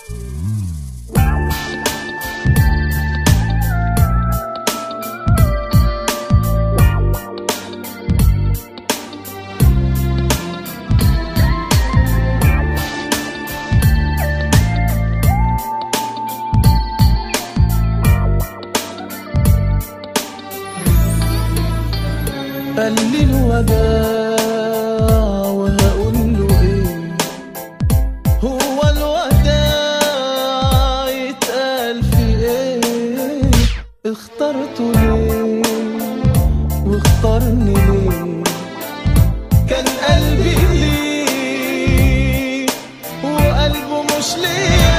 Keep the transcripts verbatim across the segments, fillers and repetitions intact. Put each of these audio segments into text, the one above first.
قال لي الوداع وهقول له ايه؟ هو الوداع يتقال في ايه؟ اخترته ليه واختارني ليه؟ كان قلبي ليه وقلبه مش ليه.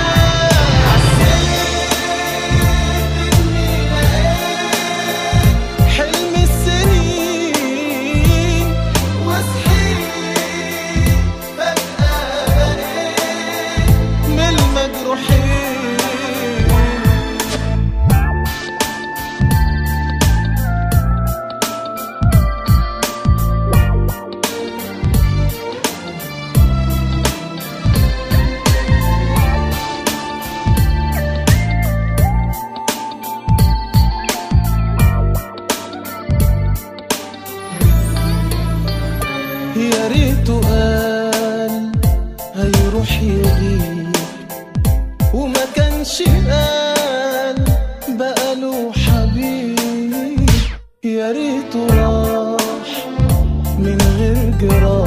يا ريته قال هيروح يغيب وما كانش قال بقاله حبيب. يا ريته راح من غير جراح